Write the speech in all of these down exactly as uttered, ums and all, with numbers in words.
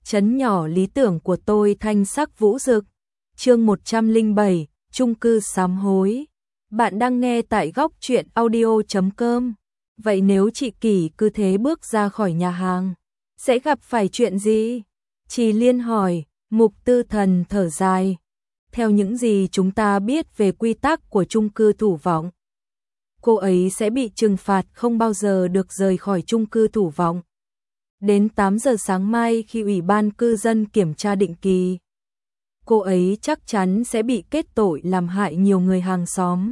Trấn nhỏ lý tưởng của tôi thanh sắc vũ rực. Chương một trăm lẻ bảy, chung cư sám hối. Bạn đang nghe tại góc truyện audio chấm com. Vậy nếu chị Kỷ cứ thế bước ra khỏi nhà hàng, sẽ gặp phải chuyện gì? Trì Liên hỏi. Mục Tư Thần thở dài. Theo những gì chúng ta biết về quy tắc của chung cư Thủ Vọng, cô ấy sẽ bị trừng phạt không bao giờ được rời khỏi chung cư Thủ Vọng. Đến tám giờ sáng mai khi Ủy ban cư dân kiểm tra định kỳ, cô ấy chắc chắn sẽ bị kết tội làm hại nhiều người hàng xóm.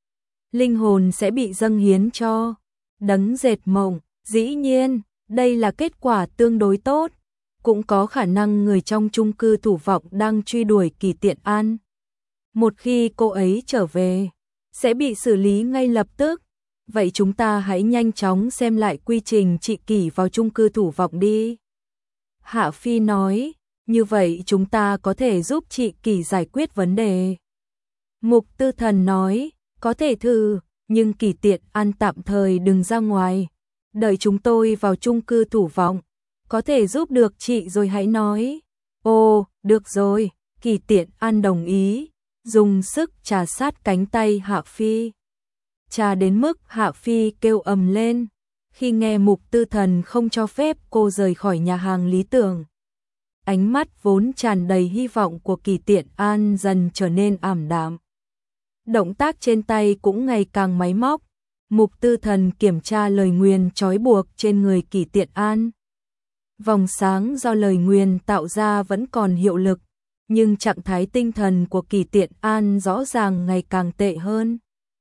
Linh hồn sẽ bị dâng hiến cho đấng dệt mộng. Dĩ nhiên, đây là kết quả tương đối tốt. Cũng có khả năng người trong chung cư Thủ Vọng đang truy đuổi Kỷ Tiện An. Một khi cô ấy trở về, sẽ bị xử lý ngay lập tức. Vậy chúng ta hãy nhanh chóng xem lại quy trình chị Kỷ vào chung cư Thủ Vọng đi. Hạ Phi nói, như vậy chúng ta có thể giúp chị Kỷ giải quyết vấn đề. Mục Tư Thần nói, có thể thử, nhưng Kỷ Tiện An tạm thời đừng ra ngoài. Đợi chúng tôi vào chung cư Thủ Vọng, có thể giúp được chị rồi hãy nói. Ồ, được rồi, Kỷ Tiện An đồng ý, dùng sức trà sát cánh tay Hạ Phi. Trà đến mức Hạ Phi kêu ầm lên, khi nghe Mục Tư Thần không cho phép cô rời khỏi nhà hàng lý tưởng. Ánh mắt vốn tràn đầy hy vọng của Kỷ Tiện An dần trở nên ảm đạm. Động tác trên tay cũng ngày càng máy móc. Mục Tư Thần kiểm tra lời nguyền trói buộc trên người Kỷ Tiện An. Vòng sáng do lời nguyền tạo ra vẫn còn hiệu lực, nhưng trạng thái tinh thần của Kỷ Tiện An rõ ràng ngày càng tệ hơn.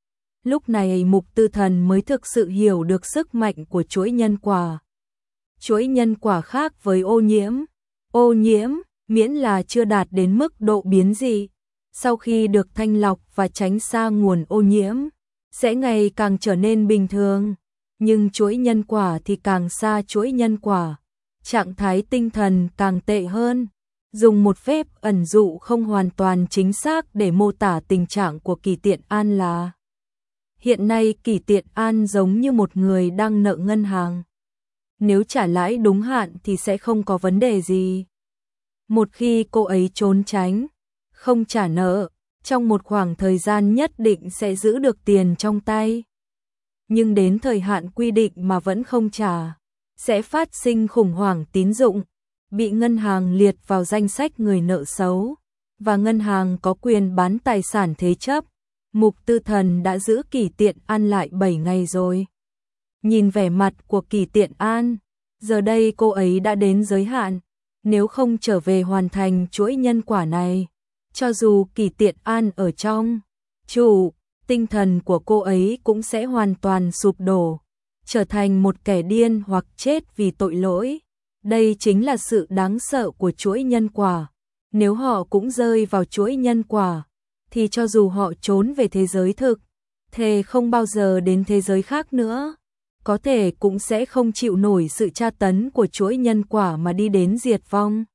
Lúc này Mục Tư Thần mới thực sự hiểu được sức mạnh của chuỗi nhân quả. Chuỗi nhân quả khác với ô nhiễm. Ô nhiễm, miễn là chưa đạt đến mức độ biến dị, sau khi được thanh lọc và tránh xa nguồn ô nhiễm, sẽ ngày càng trở nên bình thường. Nhưng chuỗi nhân quả thì càng xa chuỗi nhân quả, trạng thái tinh thần càng tệ hơn. Dùng một phép ẩn dụ không hoàn toàn chính xác để mô tả tình trạng của Kỷ Tiện An là: hiện nay Kỷ Tiện An giống như một người đang nợ ngân hàng. Nếu trả lãi đúng hạn thì sẽ không có vấn đề gì. Một khi cô ấy trốn tránh, không trả nợ, trong một khoảng thời gian nhất định sẽ giữ được tiền trong tay. Nhưng đến thời hạn quy định mà vẫn không trả, sẽ phát sinh khủng hoảng tín dụng, bị ngân hàng liệt vào danh sách người nợ xấu, và ngân hàng có quyền bán tài sản thế chấp. Mục Tư Thần đã giữ Kỷ Tiện An lại bảy ngày rồi. Nhìn vẻ mặt của Kỷ Tiện An, giờ đây cô ấy đã đến giới hạn. Nếu không trở về hoàn thành chuỗi nhân quả này, cho dù Kỷ Tiện An ở trong trụ, tinh thần của cô ấy cũng sẽ hoàn toàn sụp đổ, trở thành một kẻ điên hoặc chết vì tội lỗi. Đây chính là sự đáng sợ của chuỗi nhân quả. Nếu họ cũng rơi vào chuỗi nhân quả, thì cho dù họ trốn về thế giới thực, thề không bao giờ đến thế giới khác nữa, có thể cũng sẽ không chịu nổi sự tra tấn của chuỗi nhân quả mà đi đến diệt vong.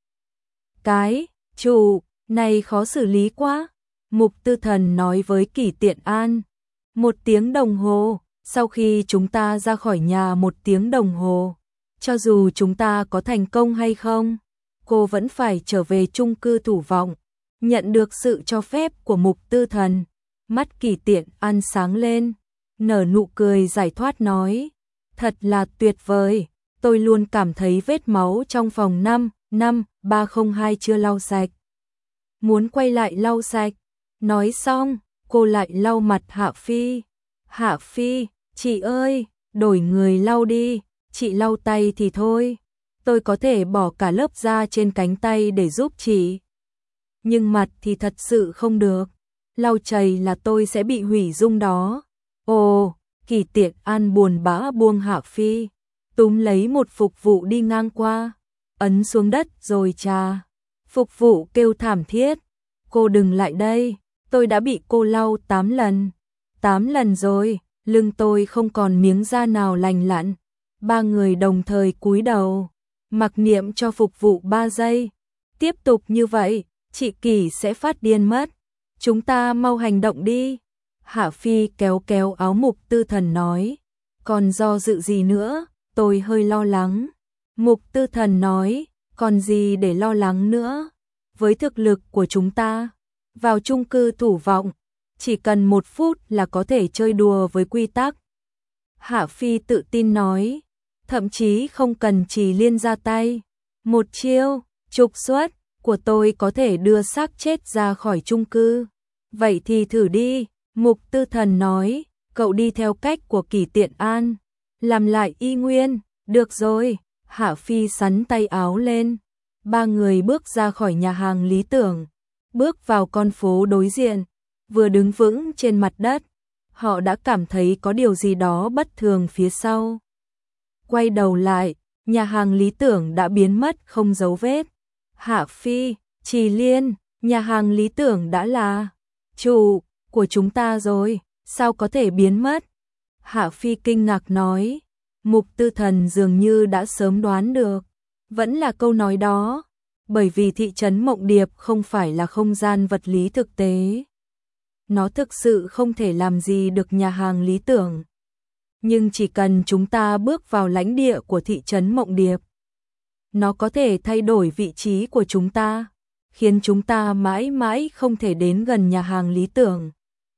Cái trụ này khó xử lý quá, Mục Tư Thần nói với Kỷ Tiện An. Một tiếng đồng hồ, sau khi chúng ta ra khỏi nhà một tiếng đồng hồ, cho dù chúng ta có thành công hay không, cô vẫn phải trở về chung cư Thủ Vọng. Nhận được sự cho phép của Mục Tư Thần, mắt Kỷ Tiện An sáng lên, nở nụ cười giải thoát nói, thật là tuyệt vời, tôi luôn cảm thấy vết máu trong phòng năm năm ba không hai chưa lau sạch. Muốn quay lại lau sạch. Nói xong, cô lại lau mặt Hạ Phi. Hạ Phi, chị ơi, đổi người lau đi, chị lau tay thì thôi, tôi có thể bỏ cả lớp da trên cánh tay để giúp chị. Nhưng mặt thì thật sự không được, lau chảy là tôi sẽ bị hủy dung đó. Ồ, Kỷ Tiện An buồn bã buông Hạ Phi, túm lấy một phục vụ đi ngang qua, ấn xuống đất rồi chà. Phục vụ kêu thảm thiết, cô đừng lại đây, tôi đã bị cô lau tám lần. Tám lần rồi, lưng tôi không còn miếng da nào lành lặn. Ba người đồng thời cúi đầu, mặc niệm cho phục vụ ba giây. Tiếp tục như vậy, chị Kỷ sẽ phát điên mất. Chúng ta mau hành động đi. Hạ Phi kéo kéo áo Mục Tư Thần nói. Còn do dự gì nữa, tôi hơi lo lắng. Mục Tư Thần nói, còn gì để lo lắng nữa. Với thực lực của chúng ta, vào chung cư Thủ Vọng, chỉ cần một phút là có thể chơi đùa với quy tắc. Hạ Phi tự tin nói, thậm chí không cần Trì Liên ra tay. Một chiêu, trục xuất, của tôi có thể đưa xác chết ra khỏi chung cư. Vậy thì thử đi, Mục Tư Thần nói, cậu đi theo cách của Kỷ Tiện An, làm lại y nguyên, được rồi. Hạ Phi sắn tay áo lên, ba người bước ra khỏi nhà hàng Lý Tưởng, bước vào con phố đối diện, vừa đứng vững trên mặt đất, họ đã cảm thấy có điều gì đó bất thường phía sau. Quay đầu lại, nhà hàng Lý Tưởng đã biến mất không dấu vết. Hạ Phi, Trì Liên, nhà hàng Lý Tưởng đã là chủ của chúng ta rồi, sao có thể biến mất? Hạ Phi kinh ngạc nói, Mục Tư Thần dường như đã sớm đoán được, vẫn là câu nói đó, bởi vì thị trấn Mộng Điệp không phải là không gian vật lý thực tế. Nó thực sự không thể làm gì được nhà hàng Lý Tưởng. Nhưng chỉ cần chúng ta bước vào lãnh địa của thị trấn Mộng Điệp, nó có thể thay đổi vị trí của chúng ta, khiến chúng ta mãi mãi không thể đến gần nhà hàng Lý Tưởng.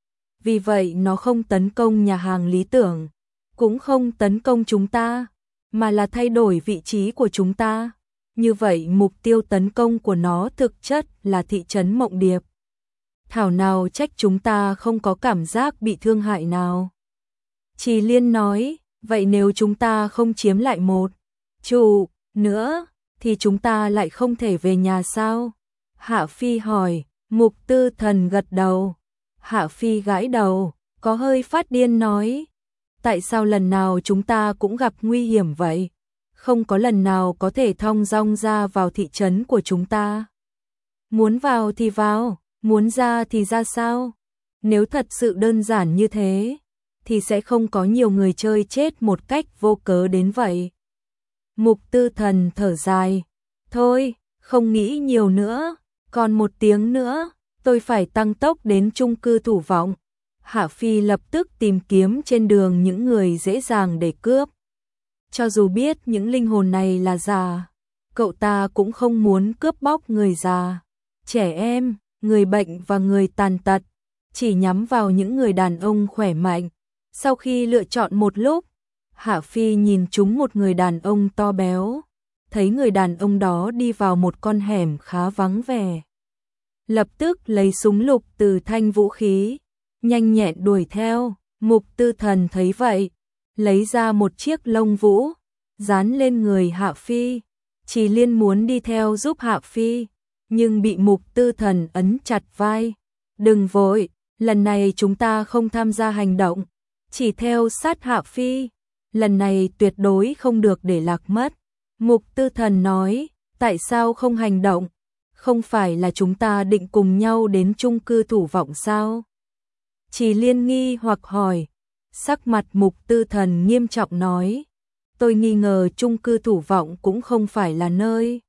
Vì vậy nó không tấn công nhà hàng Lý Tưởng, cũng không tấn công chúng ta, mà là thay đổi vị trí của chúng ta. Như vậy mục tiêu tấn công của nó thực chất là thị trấn Mộng Điệp. Thảo nào trách chúng ta không có cảm giác bị thương hại nào. Trì Liên nói, vậy nếu chúng ta không chiếm lại một chủ nữa, thì chúng ta lại không thể về nhà sao? Hạ Phi hỏi. Mục Tư Thần gật đầu. Hạ Phi gãi đầu, có hơi phát điên nói, tại sao lần nào chúng ta cũng gặp nguy hiểm vậy? Không có lần nào có thể thong dong ra vào thị trấn của chúng ta. Muốn vào thì vào, muốn ra thì ra sao? Nếu thật sự đơn giản như thế, thì sẽ không có nhiều người chơi chết một cách vô cớ đến vậy. Mục Tư Thần thở dài, thôi, không nghĩ nhiều nữa, còn một tiếng nữa, tôi phải tăng tốc đến chung cư Thủ Vọng. Hạ Phi lập tức tìm kiếm trên đường những người dễ dàng để cướp. Cho dù biết những linh hồn này là già, cậu ta cũng không muốn cướp bóc người già, trẻ em, người bệnh và người tàn tật, chỉ nhắm vào những người đàn ông khỏe mạnh. Sau khi lựa chọn một lúc, Hạ Phi nhìn trúng một người đàn ông to béo, thấy người đàn ông đó đi vào một con hẻm khá vắng vẻ. Lập tức lấy súng lục từ thanh vũ khí, nhanh nhẹn đuổi theo. Mục Tư Thần thấy vậy, lấy ra một chiếc lông vũ, dán lên người Hạ Phi. Trì Liên muốn đi theo giúp Hạ Phi, nhưng bị Mục Tư Thần ấn chặt vai. Đừng vội, lần này chúng ta không tham gia hành động, chỉ theo sát Hạ Phi. Lần này tuyệt đối không được để lạc mất. Mục Tư Thần nói, tại sao không hành động? Không phải là chúng ta định cùng nhau đến chung cư Thủ Vọng sao? Trì Liên nghi hoặc hỏi. Sắc mặt Mục Tư Thần nghiêm trọng nói, tôi nghi ngờ chung cư Thủ Vọng cũng không phải là nơi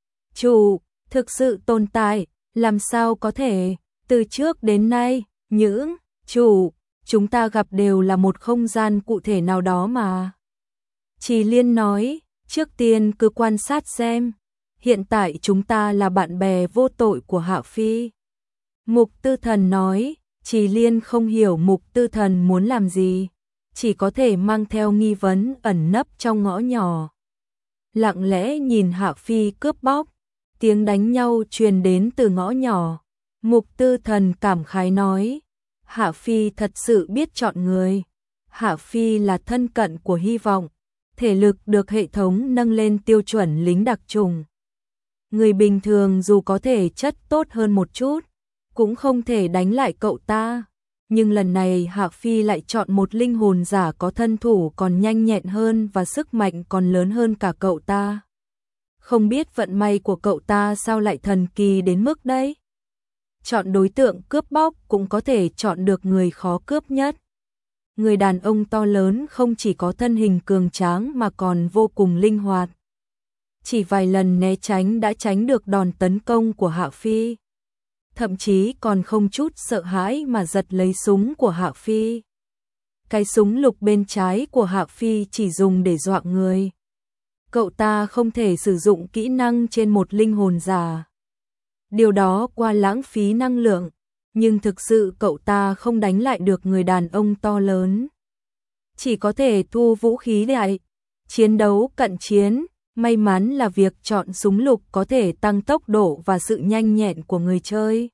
chủ thực sự tồn tại, làm sao có thể? Từ trước đến nay, những chủ chúng ta gặp đều là một không gian cụ thể nào đó mà. Trì Liên nói, trước tiên cứ quan sát xem, hiện tại chúng ta là bạn bè vô tội của Hạ Phi. Mục Tư Thần nói, Trì Liên không hiểu Mục Tư Thần muốn làm gì, chỉ có thể mang theo nghi vấn ẩn nấp trong ngõ nhỏ. Lặng lẽ nhìn Hạ Phi cướp bóc, tiếng đánh nhau truyền đến từ ngõ nhỏ. Mục Tư Thần cảm khái nói, Hạ Phi thật sự biết chọn người. Hạ Phi là thân cận của hy vọng, thể lực được hệ thống nâng lên tiêu chuẩn lính đặc trùng. Người bình thường dù có thể chất tốt hơn một chút, cũng không thể đánh lại cậu ta. Nhưng lần này Hạ Phi lại chọn một linh hồn giả có thân thủ còn nhanh nhẹn hơn và sức mạnh còn lớn hơn cả cậu ta. Không biết vận may của cậu ta sao lại thần kỳ đến mức đấy. Chọn đối tượng cướp bóc cũng có thể chọn được người khó cướp nhất. Người đàn ông to lớn không chỉ có thân hình cường tráng mà còn vô cùng linh hoạt. Chỉ vài lần né tránh đã tránh được đòn tấn công của Hạ Phi. Thậm chí còn không chút sợ hãi mà giật lấy súng của Hạ Phi. Cái súng lục bên trái của Hạ Phi chỉ dùng để dọa người. cậu ta không thể sử dụng kỹ năng trên một linh hồn giả. Điều đó quá lãng phí năng lượng, nhưng thực sự cậu ta không đánh lại được người đàn ông to lớn. Chỉ có thể thu vũ khí lại, chiến đấu cận chiến. May mắn là việc chọn súng lục có thể tăng tốc độ và sự nhanh nhẹn của người chơi.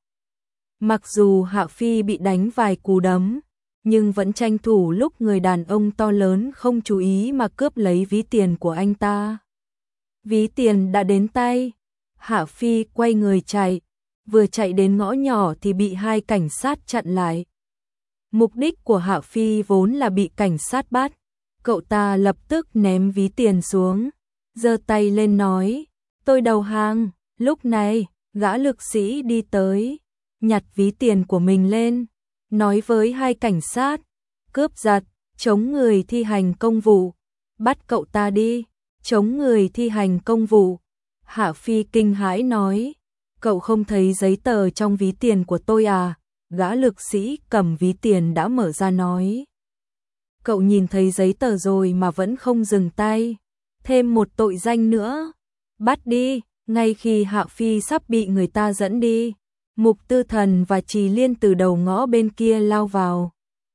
Mặc dù Hạ Phi bị đánh vài cú đấm, nhưng vẫn tranh thủ lúc người đàn ông to lớn không chú ý mà cướp lấy ví tiền của anh ta. Ví tiền đã đến tay, Hạ Phi quay người chạy, vừa chạy đến ngõ nhỏ thì bị hai cảnh sát chặn lại. Mục đích của Hạ Phi vốn là bị cảnh sát bắt, cậu ta lập tức ném ví tiền xuống, giơ tay lên nói, tôi đầu hàng. Lúc này, gã lực sĩ đi tới, nhặt ví tiền của mình lên, nói với hai cảnh sát, cướp giật, chống người thi hành công vụ, bắt cậu ta đi, chống người thi hành công vụ. Hạ Phi kinh hãi nói, cậu không thấy giấy tờ trong ví tiền của tôi à? Gã lực sĩ cầm ví tiền đã mở ra nói, cậu nhìn thấy giấy tờ rồi mà vẫn không dừng tay, thêm một tội danh nữa, bắt đi. Ngay khi Hạ Phi sắp bị người ta dẫn đi, Mục Tư Thần và Trì Liên từ đầu ngõ bên kia lao vào.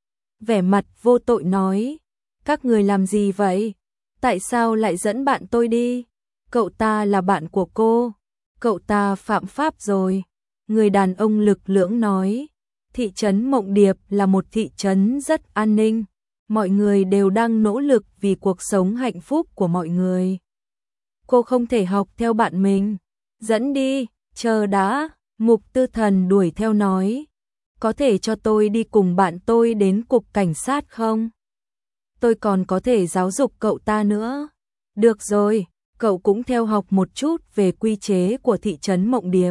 Vẻ mặt vô tội nói, các người làm gì vậy? Tại sao lại dẫn bạn tôi đi? Cậu ta là bạn của cô, cậu ta phạm pháp rồi. Người đàn ông lực lưỡng nói, thị trấn Mộng Điệp là một thị trấn rất an ninh, mọi người đều đang nỗ lực vì cuộc sống hạnh phúc của mọi người. Cô không thể học theo bạn mình, dẫn đi, chờ đã. Mục Tư Thần đuổi theo nói, có thể cho tôi đi cùng bạn tôi đến cục cảnh sát không? Tôi còn có thể giáo dục cậu ta nữa. Được rồi, cậu cũng theo học một chút về quy chế của thị trấn Mộng Điệp.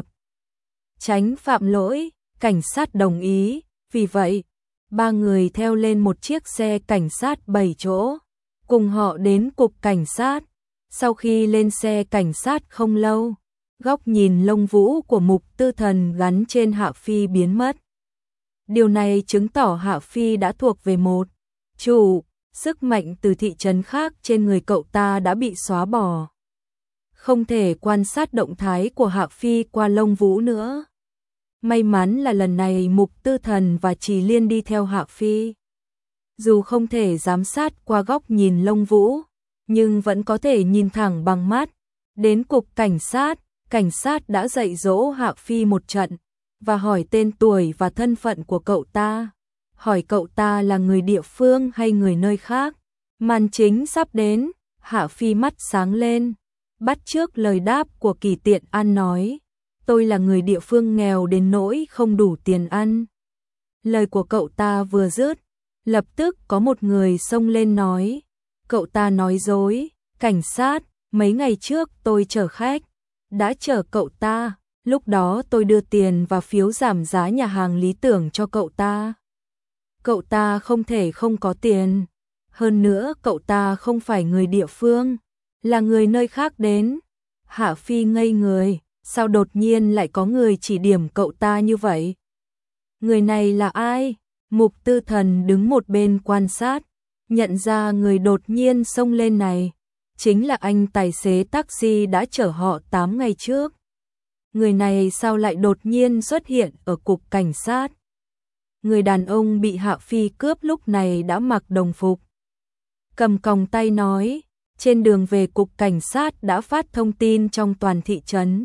Tránh phạm lỗi, cảnh sát đồng ý, vì vậy, ba người theo lên một chiếc xe cảnh sát bảy chỗ, cùng họ đến cục cảnh sát. Sau khi lên xe cảnh sát không lâu, góc nhìn lông vũ của Mục Tư Thần gắn trên Hạ Phi biến mất. Điều này chứng tỏ Hạ Phi đã thuộc về một chủ, sức mạnh từ thị trấn khác trên người cậu ta đã bị xóa bỏ. Không thể quan sát động thái của Hạ Phi qua lông vũ nữa. May mắn là lần này Mục Tư Thần và Trì Liên đi theo Hạ Phi. Dù không thể giám sát qua góc nhìn lông vũ, nhưng vẫn có thể nhìn thẳng bằng mắt. Đến cục cảnh sát, cảnh sát đã dạy dỗ Hạ Phi một trận, và hỏi tên tuổi và thân phận của cậu ta. Hỏi cậu ta là người địa phương hay người nơi khác. Màn chính sắp đến, Hạ Phi mắt sáng lên, bắt chước lời đáp của Kỳ Tiện An nói, tôi là người địa phương nghèo đến nỗi không đủ tiền ăn. Lời của cậu ta vừa dứt, lập tức có một người xông lên nói, cậu ta nói dối, cảnh sát, mấy ngày trước tôi chở khách, đã chở cậu ta, lúc đó tôi đưa tiền và phiếu giảm giá nhà hàng Lý Tưởng cho cậu ta. Cậu ta không thể không có tiền, hơn nữa cậu ta không phải người địa phương, là người nơi khác đến. Hạ Phi ngây người, sao đột nhiên lại có người chỉ điểm cậu ta như vậy? Người này là ai? Mục Tư Thần đứng một bên quan sát, nhận ra người đột nhiên xông lên này chính là anh tài xế taxi đã chở họ tám ngày trước. Người này sao lại đột nhiên xuất hiện ở cục cảnh sát? Người đàn ông bị Hạ Phi cướp lúc này đã mặc đồng phục, cầm còng tay nói, trên đường về cục cảnh sát đã phát thông tin trong toàn thị trấn,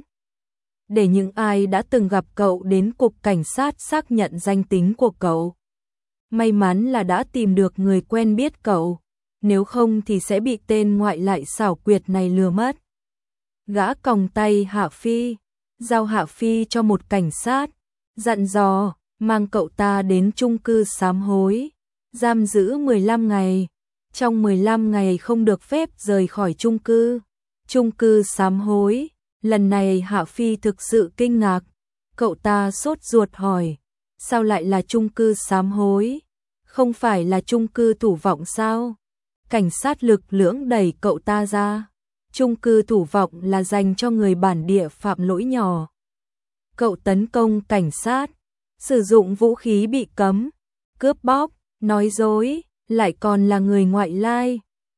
để những ai đã từng gặp cậu đến cục cảnh sát xác nhận danh tính của cậu. May mắn là đã tìm được người quen biết cậu, nếu không thì sẽ bị tên ngoại lại xảo quyệt này lừa mất. Gã còng tay Hạ Phi, giao Hạ Phi cho một cảnh sát, dặn dò, mang cậu ta đến chung cư Sám Hối, giam giữ mười lăm ngày, trong mười lăm ngày không được phép rời khỏi chung cư. Chung cư Sám Hối, lần này Hạ Phi thực sự kinh ngạc, cậu ta sốt ruột hỏi, sao lại là chung cư Sám Hối? Không phải là chung cư Thủ Vọng sao? Cảnh sát lực lưỡng đẩy cậu ta ra. Chung cư Thủ Vọng là dành cho người bản địa phạm lỗi nhỏ. Cậu tấn công cảnh sát, sử dụng vũ khí bị cấm, cướp bóc, nói dối, lại còn là người ngoại lai.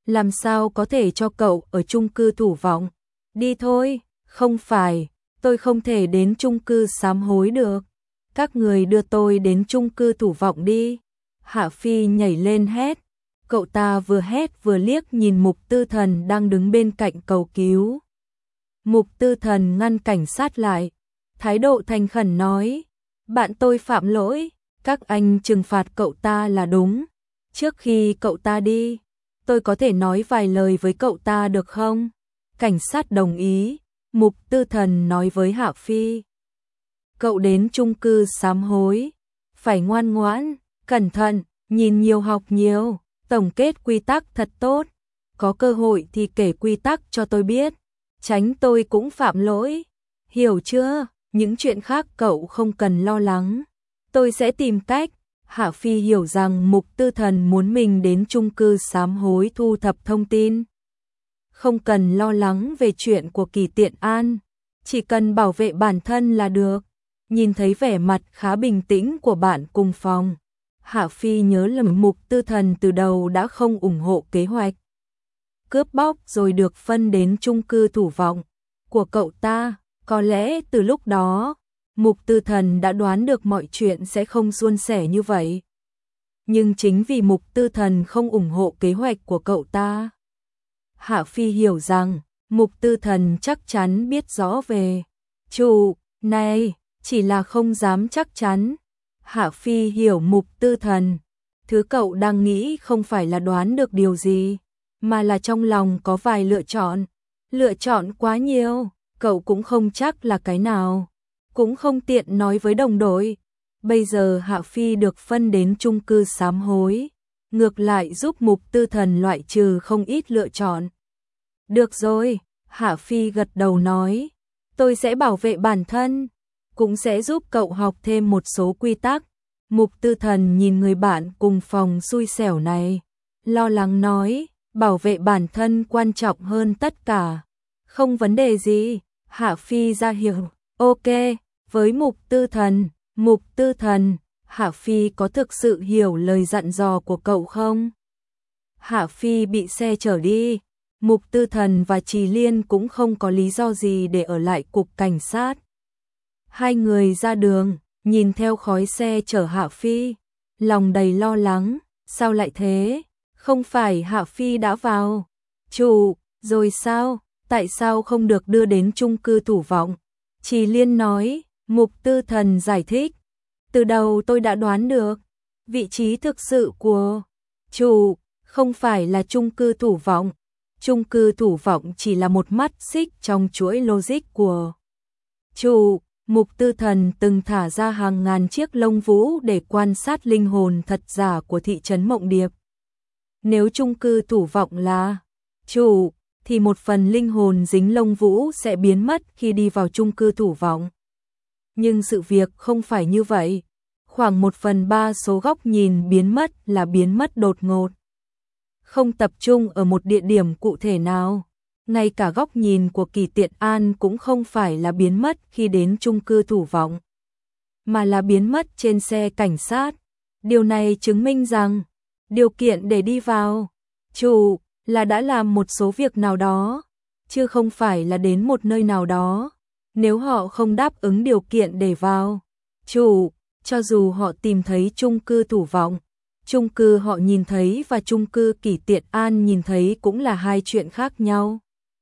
làm sao có thể cho cậu ở chung cư Thủ Vọng. Đi thôi, không phải, tôi không thể đến chung cư sám hối được. Các người đưa tôi đến chung cư Thủ Vọng đi. Hạ Phi nhảy lên hét. Cậu ta vừa hét vừa liếc nhìn Mục Tư Thần đang đứng bên cạnh cầu cứu. Mục Tư Thần ngăn cảnh sát lại, thái độ thành khẩn nói, bạn tôi phạm lỗi, các anh trừng phạt cậu ta là đúng. Trước khi cậu ta đi, tôi có thể nói vài lời với cậu ta được không? Cảnh sát đồng ý, Mục Tư Thần nói với Hạ Phi. Cậu đến chung cư sám hối, phải ngoan ngoãn, cẩn thận, nhìn nhiều học nhiều, tổng kết quy tắc thật tốt. Có cơ hội thì kể quy tắc cho tôi biết, tránh tôi cũng phạm lỗi. Hiểu chưa? Những chuyện khác cậu không cần lo lắng. Tôi sẽ tìm cách. Hạ Phi hiểu rằng Mục Tư Thần muốn mình đến chung cư sám hối thu thập thông tin. Không cần lo lắng về chuyện của Kỳ Tiện An, chỉ cần bảo vệ bản thân là được. Nhìn thấy vẻ mặt khá bình tĩnh của bạn cùng phòng, Hạ Phi nhớ lầm Mục Tư Thần từ đầu đã không ủng hộ kế hoạch cướp bóc rồi được phân đến chung cư Thủ Vọng của cậu ta. Có lẽ từ lúc đó, Mục Tư Thần đã đoán được mọi chuyện sẽ không suôn sẻ như vậy. Nhưng chính vì Mục Tư Thần không ủng hộ kế hoạch của cậu ta, Hạ Phi hiểu rằng Mục Tư Thần chắc chắn biết rõ về chủ này, chỉ là không dám chắc chắn. Hạ Phi hiểu Mục Tư Thần, thứ cậu đang nghĩ không phải là đoán được điều gì, mà là trong lòng có vài lựa chọn. Lựa chọn quá nhiều, cậu cũng không chắc là cái nào, cũng không tiện nói với đồng đội. Bây giờ Hạ Phi được phân đến chung cư sám hối, ngược lại giúp Mục Tư Thần loại trừ không ít lựa chọn. Được rồi, Hạ Phi gật đầu nói, tôi sẽ bảo vệ bản thân, cũng sẽ giúp cậu học thêm một số quy tắc. Mục Tư Thần nhìn người bạn cùng phòng xui xẻo này, lo lắng nói, bảo vệ bản thân quan trọng hơn tất cả. Không vấn đề gì. Hạ Phi ra hiệu, ok, với Mục Tư Thần. Mục Tư Thần, Hạ Phi có thực sự hiểu lời dặn dò của cậu không? Hạ Phi bị xe chở đi, Mục Tư Thần và Trì Liên cũng không có lý do gì để ở lại cục cảnh sát. Hai người ra đường, nhìn theo khói xe chở Hạ Phi, lòng đầy lo lắng, sao lại thế? Không phải Hạ Phi đã vào chủ rồi sao? Tại sao không được đưa đến chung cư Thủ Vọng? Trì Liên nói. Mục Tư Thần giải thích, từ đầu tôi đã đoán được, vị trí thực sự của chủ không phải là chung cư Thủ Vọng. Chung cư Thủ Vọng chỉ là một mắt xích trong chuỗi logic của chủ. Mục Tư Thần từng thả ra hàng ngàn chiếc lông vũ để quan sát linh hồn thật giả của thị trấn Mộng Điệp. Nếu chung cư Thủ Vọng là chủ, thì một phần linh hồn dính lông vũ sẽ biến mất khi đi vào chung cư Thủ Vọng. Nhưng sự việc không phải như vậy. Khoảng một phần ba số góc nhìn biến mất là biến mất đột ngột, không tập trung ở một địa điểm cụ thể nào. Ngay cả góc nhìn của Kỳ Tiện An cũng không phải là biến mất khi đến chung cư Thủ Vọng, mà là biến mất trên xe cảnh sát. Điều này chứng minh rằng điều kiện để đi vào chủ là đã làm một số việc nào đó, chứ không phải là đến một nơi nào đó. Nếu họ không đáp ứng điều kiện để vào chủ, cho dù họ tìm thấy chung cư Thủ Vọng, chung cư họ nhìn thấy và chung cư Kỳ Tiện An nhìn thấy cũng là hai chuyện khác nhau.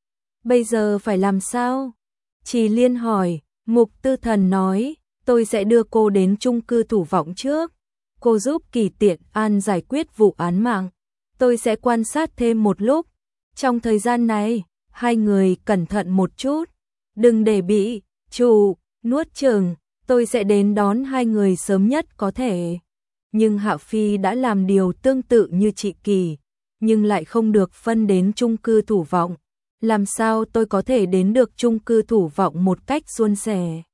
Bây giờ phải làm sao? Trì Liên hỏi. Mục Tư Thần nói, tôi sẽ đưa cô đến chung cư Thủ Vọng trước. Cô giúp Kỳ Tiện An giải quyết vụ án mạng. Tôi sẽ quan sát thêm một lúc. Trong thời gian này, hai người cẩn thận một chút. Đừng để bị chủ nuốt chửng. Tôi sẽ đến đón hai người sớm nhất có thể. Nhưng Hạ Phi đã làm điều tương tự như chị Kỳ, nhưng lại không được phân đến chung cư Thủ Vọng. Làm sao tôi có thể đến được chung cư Thủ Vọng một cách suôn sẻ?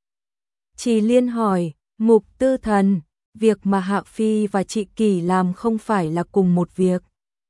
Trì Liên hỏi. Mục Tư Thần, việc mà Hạ Phi và chị Kỳ làm không phải là cùng một việc.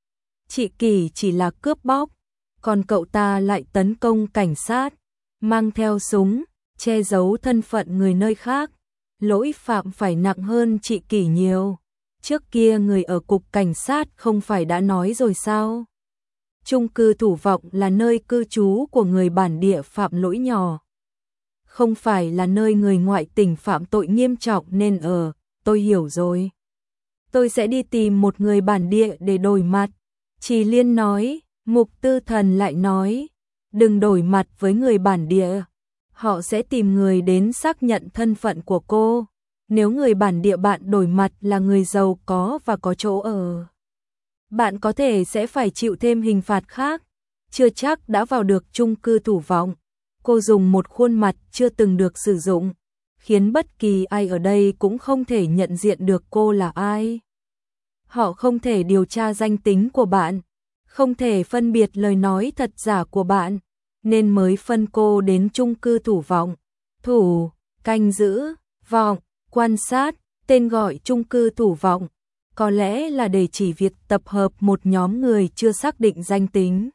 Chị Kỳ chỉ là cướp bóc, còn cậu ta lại tấn công cảnh sát, mang theo súng, che giấu thân phận người nơi khác. Lỗi phạm phải nặng hơn chị Kỳ nhiều. Trước kia người ở cục cảnh sát không phải đã nói rồi sao? Chung cư Thủ Vọng là nơi cư trú của người bản địa phạm lỗi nhỏ. Không phải là nơi người ngoại tỉnh phạm tội nghiêm trọng nên ở, tôi hiểu rồi. Tôi sẽ đi tìm một người bản địa để đổi mặt. Trì Liên nói, Mục Tư Thần lại nói, đừng đổi mặt với người bản địa. Họ sẽ tìm người đến xác nhận thân phận của cô. Nếu người bản địa bạn đổi mặt là người giàu có và có chỗ ở, bạn có thể sẽ phải chịu thêm hình phạt khác. Chưa chắc đã vào được chung cư Thủ Vọng. Cô dùng một khuôn mặt chưa từng được sử dụng, khiến bất kỳ ai ở đây cũng không thể nhận diện được cô là ai. Họ không thể điều tra danh tính của bạn, không thể phân biệt lời nói thật giả của bạn, nên mới phân cô đến chung cư Thủ Vọng. Thủ, canh giữ, vọng, quan sát, tên gọi chung cư Thủ Vọng, có lẽ là để chỉ việc tập hợp một nhóm người chưa xác định danh tính.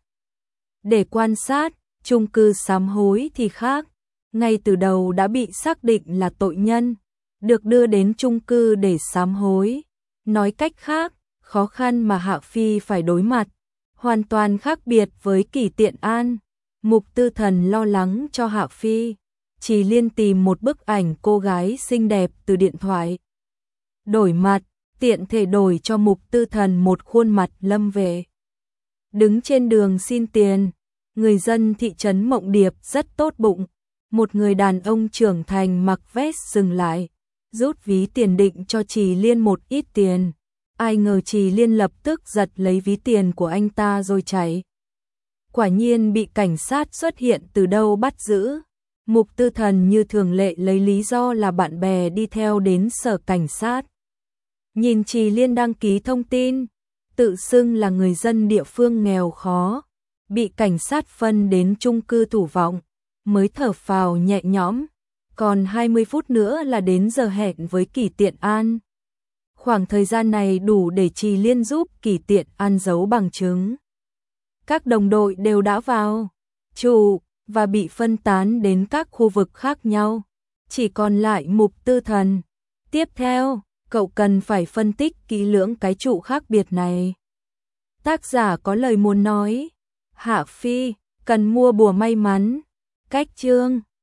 Để quan sát, chung cư Sám Hối thì khác, ngay từ đầu đã bị xác định là tội nhân, được đưa đến chung cư để sám hối. Nói cách khác, khó khăn mà Hạ Phi phải đối mặt, hoàn toàn khác biệt với Kỷ Tiện An. Mục Tư Thần lo lắng cho Hạ Phi, Trì Liên tìm một bức ảnh cô gái xinh đẹp từ điện thoại. Đổi mặt, tiện thể đổi cho Mục Tư Thần một khuôn mặt lâm vệ. Đứng trên đường xin tiền, người dân thị trấn Mộng Điệp rất tốt bụng. Một người đàn ông trưởng thành mặc vest dừng lại, rút ví tiền định cho Trì Liên một ít tiền. Ai ngờ Trì Liên lập tức giật lấy ví tiền của anh ta rồi chạy. Quả nhiên bị cảnh sát xuất hiện từ đâu bắt giữ. Mục Tư Thần như thường lệ lấy lý do là bạn bè đi theo đến sở cảnh sát. Nhìn Trì Liên đăng ký thông tin, tự xưng là người dân địa phương nghèo khó, bị cảnh sát phân đến chung cư Thủ Vọng, mới thở phào nhẹ nhõm. Còn hai mươi phút nữa là đến giờ hẹn với Kỷ Tiện An. Khoảng thời gian này đủ để Trì Liên giúp Kỷ Tiện An giấu bằng chứng. Các đồng đội đều đã vào trụ và bị phân tán đến các khu vực khác nhau. Chỉ còn lại Mục Tư Thần. Tiếp theo, cậu cần phải phân tích kỹ lưỡng cái trụ khác biệt này. Tác giả có lời muốn nói. Hạ Phi, cần mua bùa may mắn. Cách chương